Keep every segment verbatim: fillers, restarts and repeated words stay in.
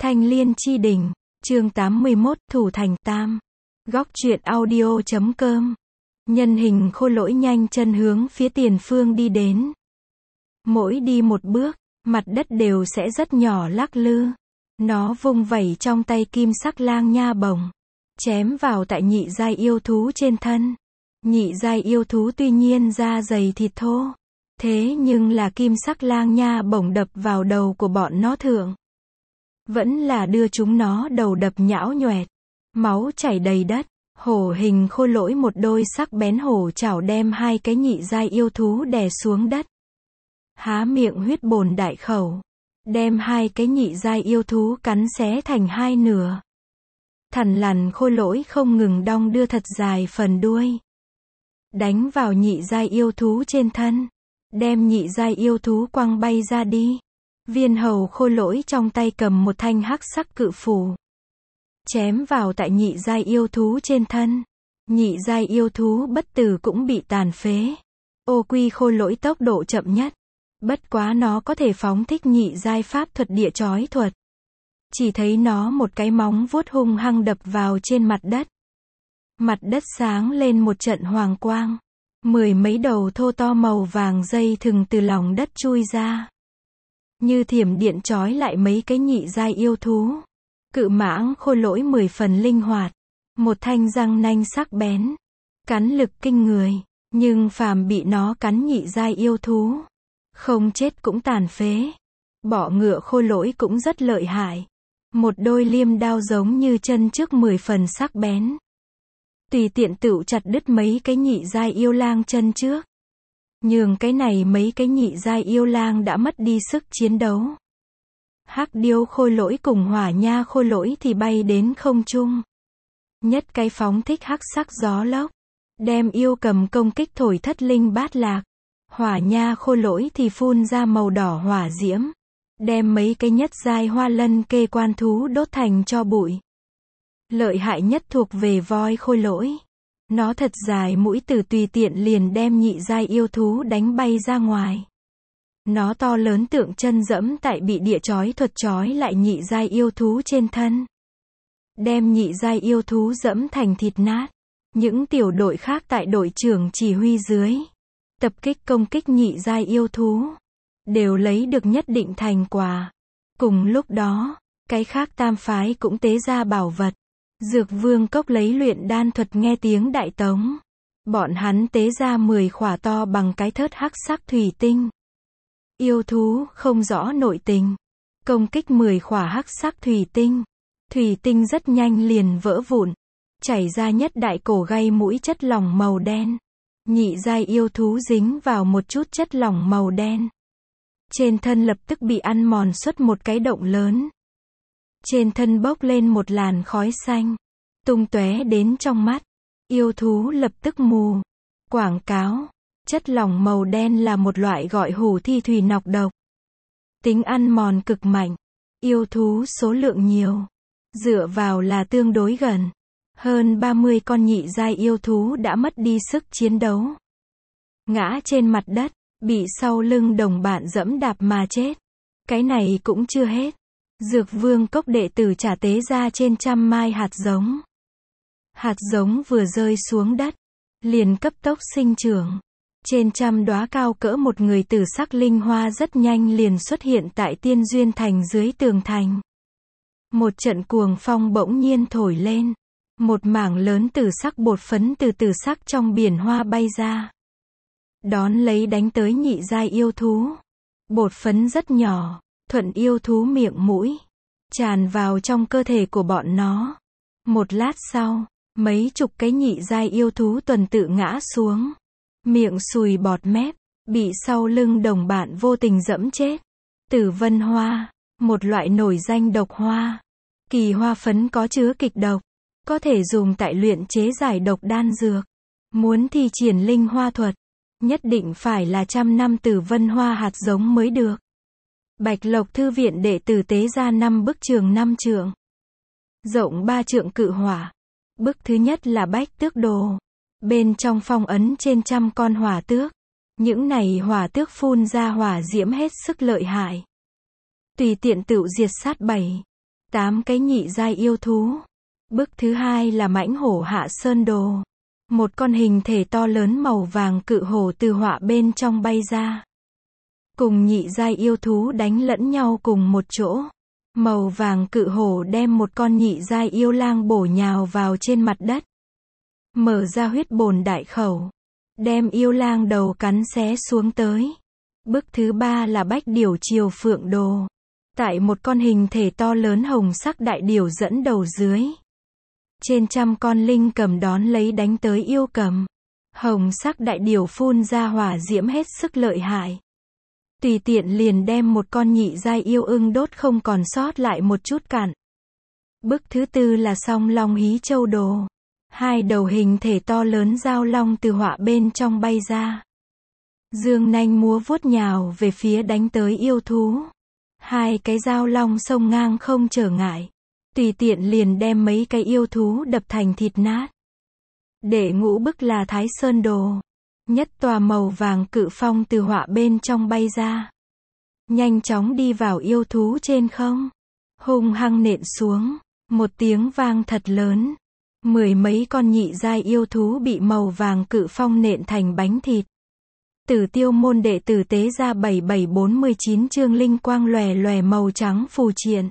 Thanh Liên Chi Đỉnh, chương tám mươi mốt, Thủ Thành Tam. Góc truyện audio chấm com. Nhân hình khôi lỗi nhanh chân hướng phía tiền phương đi đến. Mỗi đi một bước, mặt đất đều sẽ rất nhỏ lắc lư. Nó vung vẩy trong tay kim sắc lang nha bổng, chém vào tại nhị giai yêu thú trên thân. Nhị giai yêu thú tuy nhiên da dày thịt thô, thế nhưng là kim sắc lang nha bổng đập vào đầu của bọn nó thượng, vẫn là đưa chúng nó đầu đập nhão nhoẹt, máu chảy đầy đất. Hổ hình khôi lỗi một đôi sắc bén hổ chảo đem hai cái nhị giai yêu thú đè xuống đất, há miệng huyết bồn đại khẩu, đem hai cái nhị giai yêu thú cắn xé thành hai nửa. Thằn lằn khôi lỗi không ngừng đong đưa thật dài phần đuôi, đánh vào nhị giai yêu thú trên thân, đem nhị giai yêu thú quăng bay ra đi. Viên hầu khôi lỗi trong tay cầm một thanh hắc sắc cự phủ, chém vào tại nhị giai yêu thú trên thân. Nhị giai yêu thú bất tử cũng bị tàn phế. Ô quy khôi lỗi tốc độ chậm nhất, bất quá nó có thể phóng thích nhị giai pháp thuật địa chói thuật. Chỉ thấy nó một cái móng vuốt hung hăng đập vào trên mặt đất. Mặt đất sáng lên một trận hoàng quang. Mười mấy đầu thô to màu vàng dây thừng từ lòng đất chui ra, như thiểm điện chói lại mấy cái nhị giai yêu thú. Cự mãng khôi lỗi mười phần linh hoạt, một thanh răng nanh sắc bén, cắn lực kinh người, nhưng phàm bị nó cắn nhị giai yêu thú, không chết cũng tàn phế. Bọ ngựa khôi lỗi cũng rất lợi hại, một đôi liêm đao giống như chân trước mười phần sắc bén, tùy tiện tựu chặt đứt mấy cái nhị giai yêu lang chân trước, nhường cái này mấy cái nhị giai yêu lang đã mất đi sức chiến đấu. Hắc điêu khôi lỗi cùng hỏa nha khôi lỗi thì bay đến không trung, nhất cái phóng thích hắc sắc gió lốc, đem yêu cầm công kích thổi thất linh bát lạc. Hỏa nha khôi lỗi thì phun ra màu đỏ hỏa diễm, đem mấy cái nhất giai hoa lân kê quan thú đốt thành tro bụi. Lợi hại nhất thuộc về voi khôi lỗi, nó thật dài mũi từ tùy tiện liền đem nhị giai yêu thú đánh bay ra ngoài. Nó to lớn tượng chân dẫm tại bị địa chói thuật chói lại nhị giai yêu thú trên thân, đem nhị giai yêu thú dẫm thành thịt nát. Những tiểu đội khác tại đội trưởng chỉ huy dưới, tập kích công kích nhị giai yêu thú, đều lấy được nhất định thành quả. Cùng lúc đó, cái khác tam phái cũng tế ra bảo vật. Dược vương cốc lấy luyện đan thuật nghe tiếng đại tống. Bọn hắn tế ra mười khỏa to bằng cái thớt hắc sắc thủy tinh. Yêu thú không rõ nội tình, công kích mười khỏa hắc sắc thủy tinh. Thủy tinh rất nhanh liền vỡ vụn, chảy ra nhất đại cổ gây mũi chất lỏng màu đen. Nhị giai yêu thú dính vào một chút chất lỏng màu đen, trên thân lập tức bị ăn mòn xuất một cái động lớn. Trên thân bốc lên một làn khói xanh, tung tóe đến trong mắt. Yêu thú lập tức mù. Quảng cáo, chất lỏng màu đen là một loại gọi hủ thi thủy nọc độc, tính ăn mòn cực mạnh. Yêu thú số lượng nhiều, dựa vào là tương đối gần. Hơn ba mươi con nhị giai yêu thú đã mất đi sức chiến đấu, ngã trên mặt đất, bị sau lưng đồng bạn dẫm đạp mà chết. Cái này cũng chưa hết. Dược vương cốc đệ tử trả tế ra trên trăm mai hạt giống. Hạt giống vừa rơi xuống đất, liền cấp tốc sinh trưởng. Trên trăm đóa cao cỡ một người tử sắc linh hoa rất nhanh liền xuất hiện tại Tiên Duyên Thành dưới tường thành. Một trận cuồng phong bỗng nhiên thổi lên. Một mảng lớn tử sắc bột phấn từ tử sắc trong biển hoa bay ra, đón lấy đánh tới nhị giai yêu thú. Bột phấn rất nhỏ, thuận yêu thú miệng mũi, tràn vào trong cơ thể của bọn nó. Một lát sau, mấy chục cái nhị giai yêu thú tuần tự ngã xuống, miệng sùi bọt mép, bị sau lưng đồng bạn vô tình dẫm chết. Tử vân hoa, một loại nổi danh độc hoa. Kỳ hoa phấn có chứa kịch độc, có thể dùng tại luyện chế giải độc đan dược. Muốn thi triển linh hoa thuật, nhất định phải là trăm năm tử vân hoa hạt giống mới được. Bạch Lộc thư viện đệ tử tế ra năm bức trường năm trượng, rộng ba trượng cự hỏa. Bức thứ nhất là bách tước đồ, bên trong phong ấn trên trăm con hỏa tước. Những này hỏa tước phun ra hỏa diễm hết sức lợi hại, tùy tiện tựu diệt sát bảy Tám cái nhị giai yêu thú. Bức thứ hai là mãnh hổ Hạ Sơn Đồ. Một con hình thể to lớn màu vàng cự hổ từ họa bên trong bay ra. Cùng nhị giai yêu thú đánh lẫn nhau cùng một chỗ. Màu vàng cự hổ đem một con nhị giai yêu lang bổ nhào vào trên mặt đất. Mở ra huyết bồn đại khẩu. Đem yêu lang đầu cắn xé xuống tới. Bức thứ ba là bách điểu Triều Phượng Đồ. Tại một con hình thể to lớn hồng sắc đại điểu dẫn đầu dưới. Trên trăm con linh cầm đón lấy đánh tới yêu cầm. Hồng sắc đại điểu phun ra hỏa diễm hết sức lợi hại. Tùy tiện liền đem một con nhị giai yêu ưng đốt không còn sót lại một chút cặn. Bức thứ tư là song long Hí Châu Đồ. Hai đầu hình thể to lớn giao long từ họa bên trong bay ra. Dương nanh múa vuốt nhào về phía đánh tới yêu thú. Hai cái giao long xông ngang không trở ngại. Tùy tiện liền đem mấy cái yêu thú đập thành thịt nát. Đệ ngũ bức là Thái Sơn Đồ. Nhất tòa màu vàng cự phong từ họa bên trong bay ra. Nhanh chóng đi vào yêu thú trên không. Hung hăng nện xuống. Một tiếng vang thật lớn. Mười mấy con nhị giai yêu thú bị màu vàng cự phong nện thành bánh thịt. Tử Tiêu môn đệ tử tế ra bảy bảy bốn mươi chín chương linh quang lòe lòe màu trắng phù triện.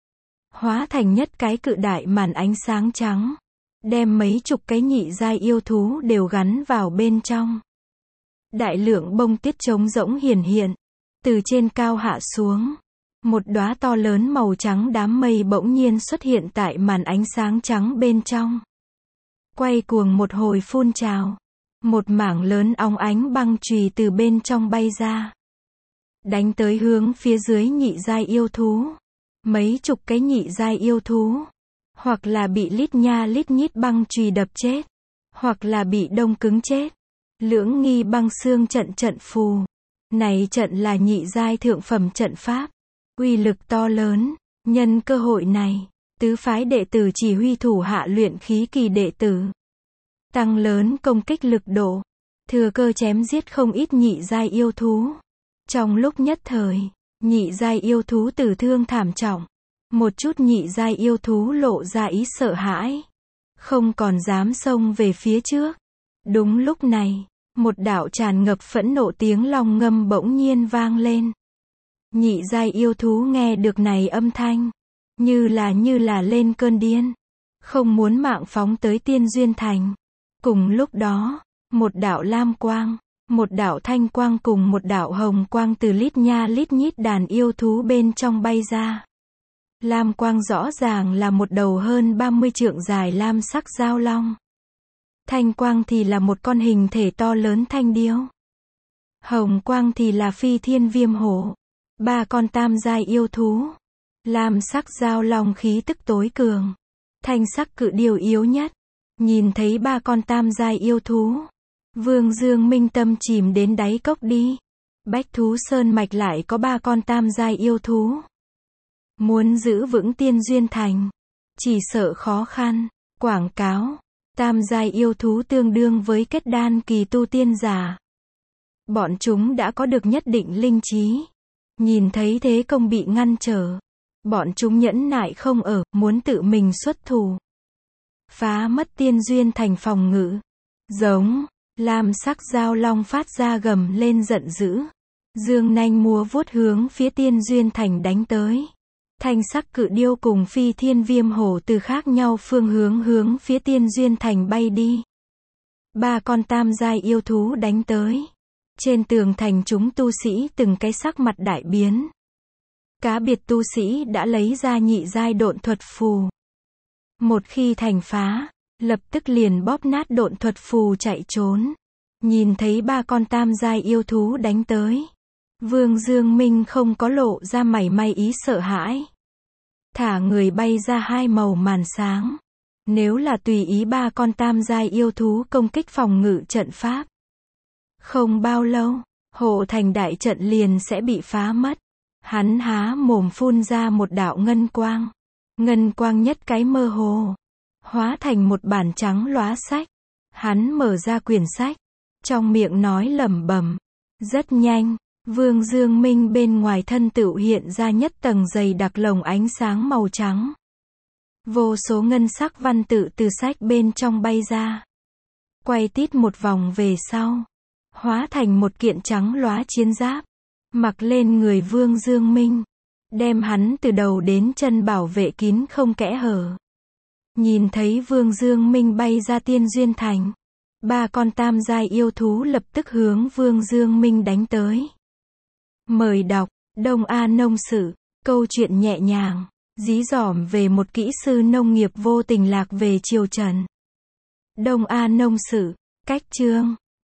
Hóa thành nhất cái cự đại màn ánh sáng trắng. Đem mấy chục cái nhị giai yêu thú đều gắn vào bên trong. Đại lượng bông tuyết trống rỗng hiển hiện. Từ trên cao hạ xuống. Một đóa to lớn màu trắng đám mây bỗng nhiên xuất hiện tại màn ánh sáng trắng bên trong. Quay cuồng một hồi phun trào. Một mảng lớn óng ánh băng chùy từ bên trong bay ra. Đánh tới hướng phía dưới nhị giai yêu thú. Mấy chục cái nhị giai yêu thú. Hoặc là bị lít nha lít nhít băng chùy đập chết. Hoặc là bị đông cứng chết. Lưỡng nghi băng xương trận trận phù. Này trận là nhị giai thượng phẩm trận pháp. Uy lực to lớn. Nhân cơ hội này, tứ phái đệ tử chỉ huy thủ hạ luyện khí kỳ đệ tử. Tăng lớn công kích lực độ. Thừa cơ chém giết không ít nhị giai yêu thú. Trong lúc nhất thời, nhị giai yêu thú tử thương thảm trọng. Một chút nhị giai yêu thú lộ ra ý sợ hãi. Không còn dám xông về phía trước. Đúng lúc này, một đạo tràn ngập phẫn nộ tiếng long ngâm bỗng nhiên vang lên. Nhị giai yêu thú nghe được này âm thanh. Như là như là lên cơn điên. Không muốn mạng phóng tới Tiên Duyên Thành. Cùng lúc đó, một đạo lam quang, một đạo thanh quang cùng một đạo hồng quang từ lít nha lít nhít đàn yêu thú bên trong bay ra. Lam quang rõ ràng là một đầu hơn ba mươi trượng dài lam sắc giao long. Thanh quang thì là một con hình thể to lớn thanh điêu. Hồng quang thì là phi thiên viêm hổ. Ba con tam giai yêu thú. Lam sắc giao long khí tức tối cường. Thanh sắc cự điêu yếu nhất. Nhìn thấy ba con tam giai yêu thú. Vương Dương minh tâm chìm đến đáy cốc đi. Bách Thú Sơn mạch lại có ba con tam giai yêu thú. Muốn giữ vững Tiên Duyên Thành. Chỉ sợ khó khăn. Quảng cáo. Tam giai yêu thú tương đương với kết đan kỳ tu tiên giả. Bọn chúng đã có được nhất định linh trí. Nhìn thấy thế công bị ngăn trở. Bọn chúng nhẫn nại không ở, muốn tự mình xuất thủ. Phá mất Tiên Duyên Thành phòng ngự. Giống. Lam sắc giao long phát ra gầm lên giận dữ. Dương nanh múa vuốt hướng phía Tiên Duyên Thành đánh tới. Thanh sắc cự điêu cùng phi thiên viêm hổ từ khác nhau phương hướng hướng phía Tiên Duyên Thành bay đi. Ba con tam giai yêu thú đánh tới. Trên tường thành chúng tu sĩ từng cái sắc mặt đại biến. Cá biệt tu sĩ đã lấy ra nhị giai độn thuật phù. Một khi thành phá, lập tức liền bóp nát độn thuật phù chạy trốn. Nhìn thấy ba con tam giai yêu thú đánh tới. Vương Dương Minh không có lộ ra mảy may ý sợ hãi. Thả người bay ra hai màu màn sáng. Nếu là tùy ý ba con tam giai yêu thú công kích phòng ngự trận pháp. Không bao lâu, hộ thành đại trận liền sẽ bị phá mất. Hắn há mồm phun ra một đạo ngân quang. Ngân quang nhất cái mơ hồ. Hóa thành một bản trắng lóa sách. Hắn mở ra quyển sách. Trong miệng nói lẩm bẩm. Rất nhanh, Vương Dương Minh bên ngoài thân tựu hiện ra nhất tầng dày đặc lồng ánh sáng màu trắng. Vô số ngân sắc văn tự từ sách bên trong bay ra. Quay tít một vòng về sau. Hóa thành một kiện trắng lóa chiến giáp. Mặc lên người Vương Dương Minh. Đem hắn từ đầu đến chân bảo vệ kín không kẽ hở. Nhìn thấy Vương Dương Minh bay ra Tiên Duyên Thành. Ba con tam giai yêu thú lập tức hướng Vương Dương Minh đánh tới. Mời đọc, Đông A Nông Sự, câu chuyện nhẹ nhàng, dí dỏm về một kỹ sư nông nghiệp vô tình lạc về triều Trần. Đông A Nông Sự, cách chương.